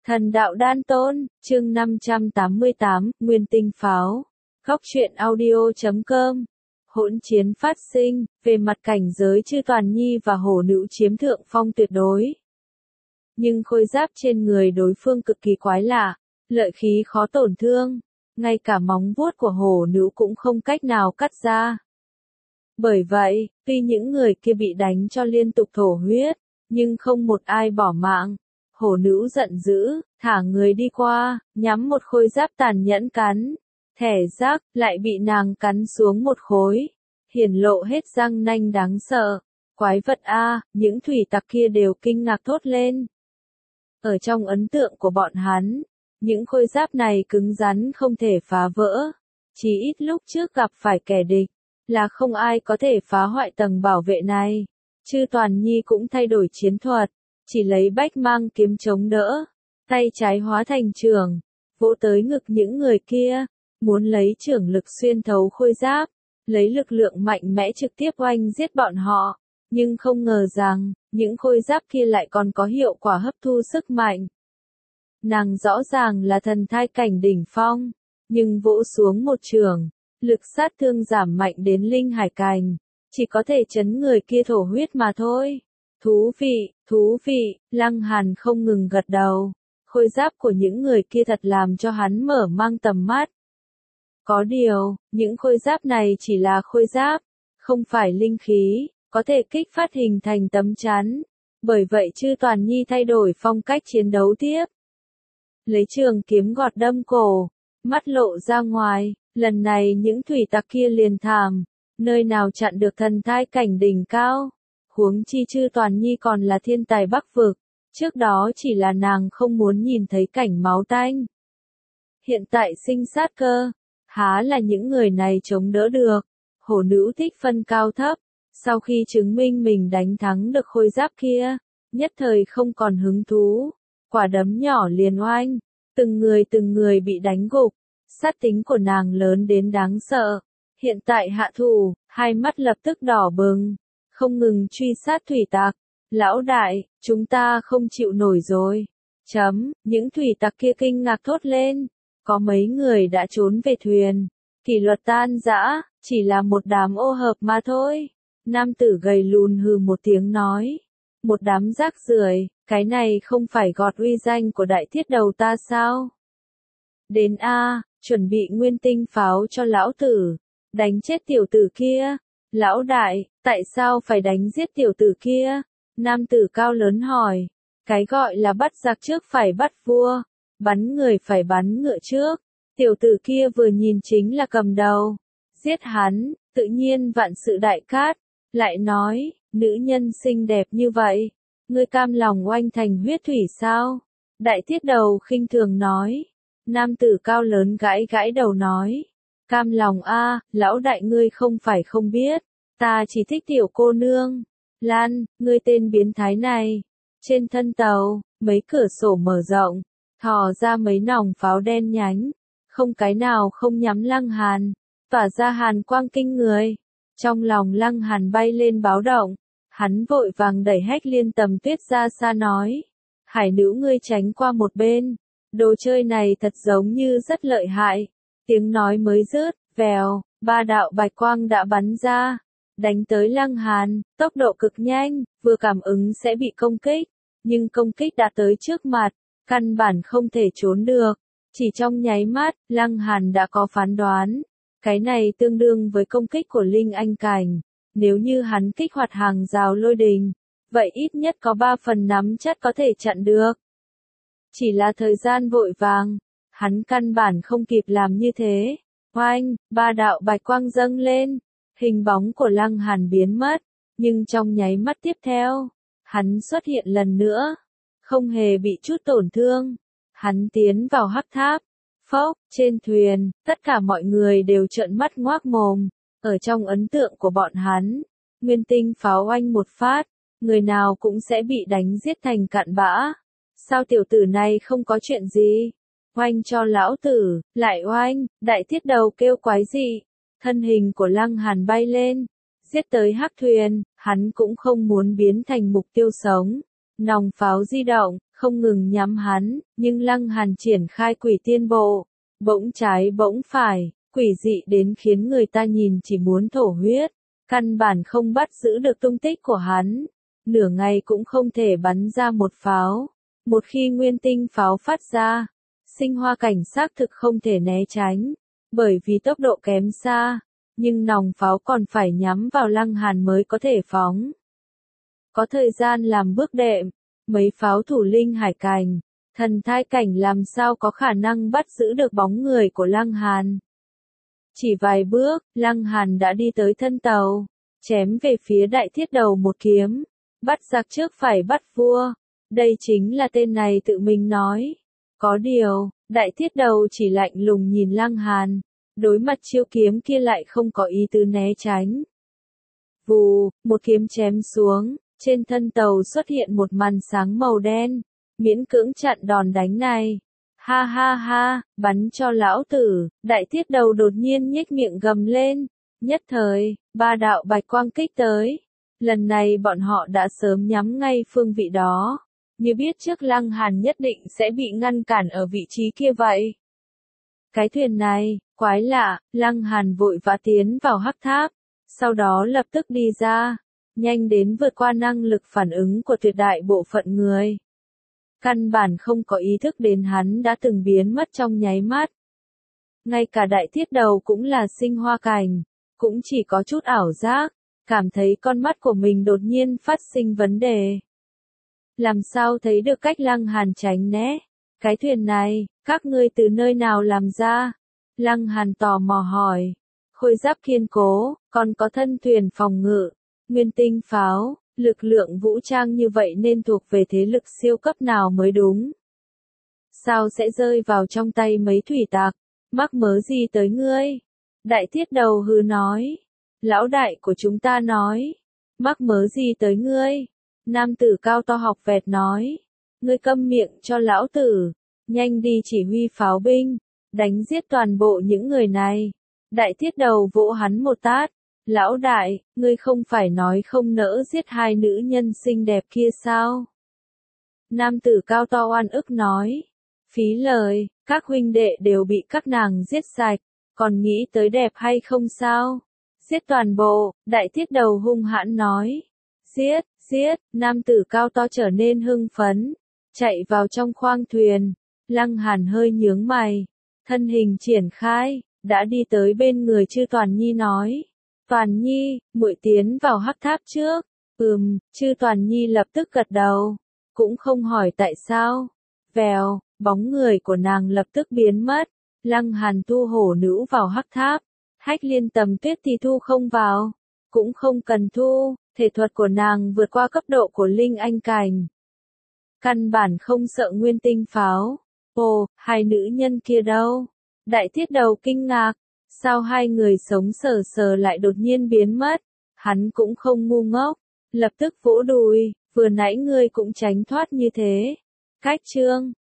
Thần đạo đan tôn, chương 588, Nguyên tinh pháo. Góc truyện audio.com. Hỗn chiến phát sinh, về mặt cảnh giới Chư Toàn Nhi và Hổ Nữ chiếm thượng phong tuyệt đối. Nhưng khôi giáp trên người đối phương cực kỳ quái lạ, lợi khí khó tổn thương, ngay cả móng vuốt của Hổ Nữ cũng không cách nào cắt ra. Bởi vậy, tuy những người kia bị đánh cho liên tục thổ huyết, nhưng không một ai bỏ mạng. Hổ Nữ giận dữ, thả người đi qua, nhắm một khôi giáp tàn nhẫn cắn. Thẻ rác, lại bị nàng cắn xuống một khối. Hiển lộ hết răng nanh đáng sợ. Quái vật a, những thủy tặc kia đều kinh ngạc thốt lên. Ở trong ấn tượng của bọn hắn, những khôi giáp này cứng rắn không thể phá vỡ. Chỉ ít lúc trước gặp phải kẻ địch, là không ai có thể phá hoại tầng bảo vệ này. Chư Toàn Nhi cũng thay đổi chiến thuật, chỉ lấy bách mang kiếm chống đỡ, tay trái hóa thành chưởng, vỗ tới ngực những người kia, muốn lấy chưởng lực xuyên thấu khôi giáp, lấy lực lượng mạnh mẽ trực tiếp oanh giết bọn họ, nhưng không ngờ rằng, những khôi giáp kia lại còn có hiệu quả hấp thu sức mạnh. Nàng rõ ràng là thần thai cảnh đỉnh phong, nhưng vỗ xuống một chưởng, lực sát thương giảm mạnh đến linh hải cảnh, chỉ có thể chấn người kia thổ huyết mà thôi. Thú vị, Lăng Hàn không ngừng gật đầu. Khôi giáp của những người kia thật làm cho hắn mở mang tầm mắt. Có điều, những khôi giáp này chỉ là khôi giáp, không phải linh khí, có thể kích phát hình thành tấm chắn. Bởi vậy Chư Toàn Nhi thay đổi phong cách chiến đấu tiếp. Lấy trường kiếm gọt đâm cổ, mắt lộ ra ngoài, lần này những thủy tặc kia liền thảm, nơi nào chặn được thần thai cảnh đỉnh cao. Huống chi Chư Toàn Nhi còn là thiên tài Bắc vực, trước đó chỉ là nàng không muốn nhìn thấy cảnh máu tanh. Hiện tại sinh sát cơ, há là những người này chống đỡ được. Hổ Nữ thích phân cao thấp, sau khi chứng minh mình đánh thắng được khôi giáp kia, nhất thời không còn hứng thú, quả đấm nhỏ liền oanh, từng người bị đánh gục, sát tính của nàng lớn đến đáng sợ. Hiện tại hạ thủ, hai mắt lập tức đỏ bừng, không ngừng truy sát thủy tặc. Lão đại, chúng ta không chịu nổi rồi. Những thủy tặc kia kinh ngạc thốt lên. Có mấy người đã trốn về thuyền. Kỷ luật tan rã, chỉ là một đám ô hợp mà thôi. Nam tử gầy lùn hừ một tiếng nói. Một đám rác rưởi, cái này không phải gọt uy danh của đại thiết đầu ta sao? Đến a, chuẩn bị nguyên tinh pháo cho lão tử. Đánh chết tiểu tử kia. Lão đại, tại sao phải đánh giết tiểu tử kia? Nam tử cao lớn hỏi. Cái gọi là bắt giặc trước phải bắt vua, bắn người phải bắn ngựa trước. Tiểu tử kia vừa nhìn chính là cầm đầu. Giết hắn, tự nhiên vạn sự đại cát. Lại nói, nữ nhân xinh đẹp như vậy, ngươi cam lòng oanh thành huyết thủy sao? Đại thiết đầu khinh thường nói. Nam tử cao lớn gãi gãi đầu nói. Cam lòng a, lão đại ngươi không phải không biết, ta chỉ thích tiểu cô nương. Lan, ngươi tên biến thái này. Trên thân tàu, mấy cửa sổ mở rộng, thò ra mấy nòng pháo đen nhánh, không cái nào không nhắm Lăng Hàn, tỏa ra hàn quang kinh người. Trong lòng Lăng Hàn bay lên báo động, hắn vội vàng đẩy Hách Liên Tầm Tuyết ra xa nói. Hải nữ ngươi tránh qua một bên, đồ chơi này thật giống như rất lợi hại. Tiếng nói mới dứt, vèo, ba đạo bạch quang đã bắn ra, đánh tới Lăng Hàn, tốc độ cực nhanh, vừa cảm ứng sẽ bị công kích, nhưng công kích đã tới trước mặt, căn bản không thể trốn được. Chỉ trong nháy mắt, Lăng Hàn đã có phán đoán, cái này tương đương với công kích của Linh Anh Cảnh, nếu như hắn kích hoạt hàng rào lôi đình, vậy ít nhất có 3 phần nắm chắc có thể chặn được. Chỉ là thời gian vội vàng, hắn căn bản không kịp làm như thế. Oanh, ba đạo bạch quang dâng lên, hình bóng của Lăng Hàn biến mất, nhưng trong nháy mắt tiếp theo, hắn xuất hiện lần nữa, không hề bị chút tổn thương. Hắn tiến vào hắc tháp, phốc, trên thuyền, tất cả mọi người đều trợn mắt ngoác mồm. Ở trong ấn tượng của bọn hắn, nguyên tinh pháo oanh một phát, người nào cũng sẽ bị đánh giết thành cặn bã. Sao tiểu tử này không có chuyện gì? Oanh cho lão tử, lại oanh, đại thiết đầu kêu quái dị. Thân hình của Lăng Hàn bay lên, giết tới hắc thuyền, hắn cũng không muốn biến thành mục tiêu sống. Nòng pháo di động, không ngừng nhắm hắn, nhưng Lăng Hàn triển khai quỷ tiên bộ, bỗng trái bỗng phải, quỷ dị đến khiến người ta nhìn chỉ muốn thổ huyết, căn bản không bắt giữ được tung tích của hắn, nửa ngày cũng không thể bắn ra một pháo. Một khi nguyên tinh pháo phát ra, Sinh Hoa Cảnh xác thực không thể né tránh, bởi vì tốc độ kém xa, nhưng nòng pháo còn phải nhắm vào Lăng Hàn mới có thể phóng. Có thời gian làm bước đệm, mấy pháo thủ linh hải cảnh, thần thai cảnh làm sao có khả năng bắt giữ được bóng người của Lăng Hàn. Chỉ vài bước, Lăng Hàn đã đi tới thân tàu, chém về phía Đại Thiết Đầu một kiếm, bắt giặc trước phải bắt vua. Đây chính là tên này tự mình nói. Có điều, Đại Thiết Đầu chỉ lạnh lùng nhìn Lăng Hàn, đối mặt chiêu kiếm kia lại không có ý tứ né tránh. Vù, một kiếm chém xuống, trên thân tàu xuất hiện một màn sáng màu đen, miễn cưỡng chặn đòn đánh này. Ha ha ha, bắn cho lão tử, Đại Thiết Đầu đột nhiên nhếch miệng gầm lên, nhất thời, ba đạo bạch quang kích tới. Lần này bọn họ đã sớm nhắm ngay phương vị đó, như biết trước Lăng Hàn nhất định sẽ bị ngăn cản ở vị trí kia vậy. Cái thuyền này, quái lạ, Lăng Hàn vội vã tiến vào hắc tháp, sau đó lập tức đi ra, nhanh đến vượt qua năng lực phản ứng của tuyệt đại bộ phận người. Căn bản không có ý thức đến hắn đã từng biến mất trong nháy mắt. Ngay cả Đại Thiết Đầu cũng là Sinh Hoa Cảnh, cũng chỉ có chút ảo giác, cảm thấy con mắt của mình đột nhiên phát sinh vấn đề. Làm sao thấy được cách Lăng Hàn tránh né? Cái thuyền này, các ngươi từ nơi nào làm ra? Lăng Hàn tò mò hỏi. Khôi giáp kiên cố, còn có thân thuyền phòng ngự, nguyên tinh pháo, lực lượng vũ trang như vậy nên thuộc về thế lực siêu cấp nào mới đúng. Sao sẽ rơi vào trong tay mấy thủy tặc? Mắc mớ gì tới ngươi? Đại Thiết Đầu hừ nói. Lão đại của chúng ta nói. Mắc mớ gì tới ngươi? Nam tử cao to học vẹt nói. Ngươi câm miệng cho lão tử. Nhanh đi chỉ huy pháo binh. Đánh giết toàn bộ những người này. Đại Thiết Đầu vỗ hắn một tát. Lão đại, ngươi không phải nói không nỡ giết hai nữ nhân xinh đẹp kia sao? Nam tử cao to oan ức nói. Phí lời, các huynh đệ đều bị các nàng giết sạch, còn nghĩ tới đẹp hay không sao? Giết toàn bộ, Đại Thiết Đầu hung hãn nói. Giết, giết, nam tử cao to trở nên hưng phấn, chạy vào trong khoang thuyền. Lăng Hàn hơi nhướng mày, thân hình triển khai, đã đi tới bên người Chư Toàn Nhi nói. Toàn Nhi, muội tiến vào hắc tháp trước. Chư Toàn Nhi lập tức gật đầu, cũng không hỏi tại sao. Vèo, bóng người của nàng lập tức biến mất. Lăng Hàn thu hổ nữ vào hắc tháp. Hách Liên Tầm Tuyết thì thu không vào, cũng không cần thu, thể thuật của nàng vượt qua cấp độ của Linh Anh Cảnh. Căn bản không sợ nguyên tinh pháo. Ồ, hai nữ nhân kia đâu? Đại Thiết Đầu kinh ngạc, sao hai người sống sờ sờ lại đột nhiên biến mất? Hắn cũng không ngu ngốc, lập tức vỗ đùi, vừa nãy ngươi cũng tránh thoát như thế. Cách chương